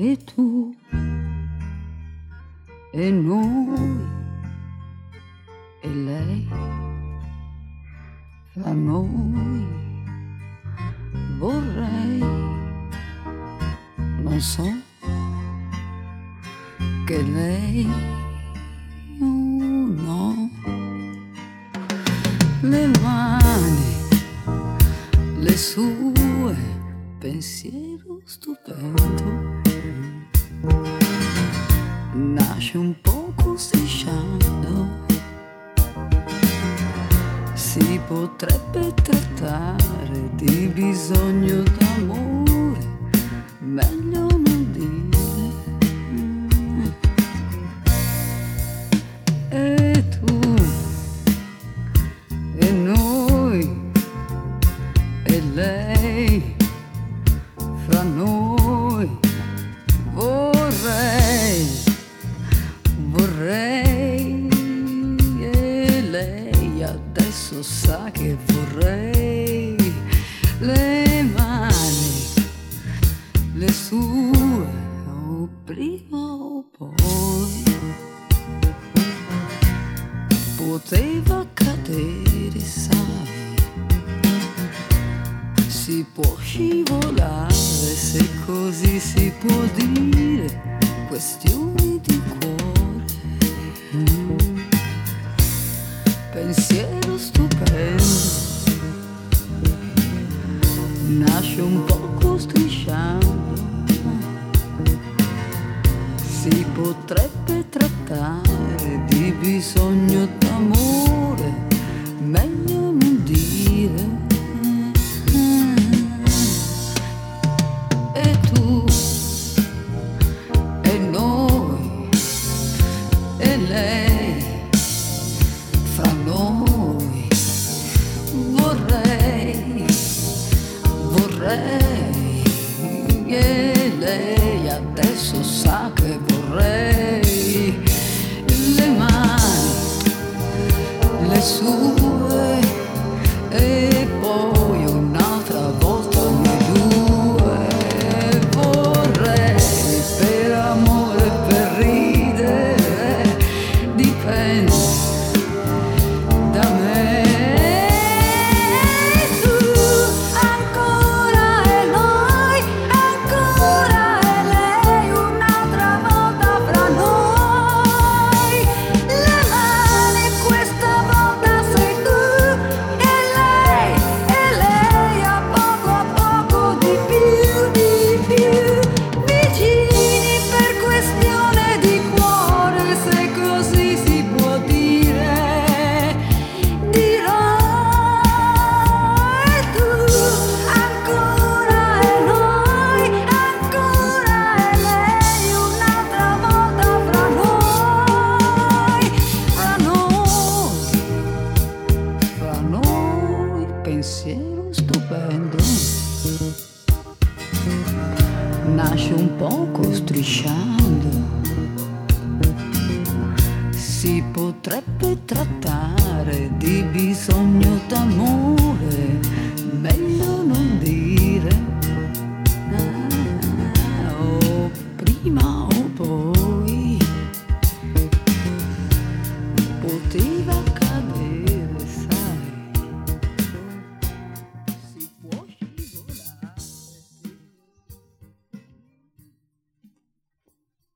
E tu e noi e lei, fra noi vorrei, non so, che lei no, le mani, le sue, pensiero stupendo, nasce un poco strisciando, si potrebbe trattare di bisogno d'amore, meglio non dire. E tu e noi e lei, fra noi vorrei e lei adesso sa che vorrei, le mani, le sue, o prima o poi poteva accadere, sai, si può scivolare, se così si può dire, questioni di cuore, pensiero stupendo, nasce un poco strisciando, si potrebbe trattare di bisogno d'amore, meglio non dire. E tu e noi e lei, fra noi vorrei e lei adesso sa che vorrei, le mani, le sue e poi un'altra volta noi due, vorrei per amore, per ridere, dipende da me. Pensiero stupendo, nasce un poco strisciando, si potrebbe trattare di bisogno d'amore, meglio non dire, o prima o poi poteva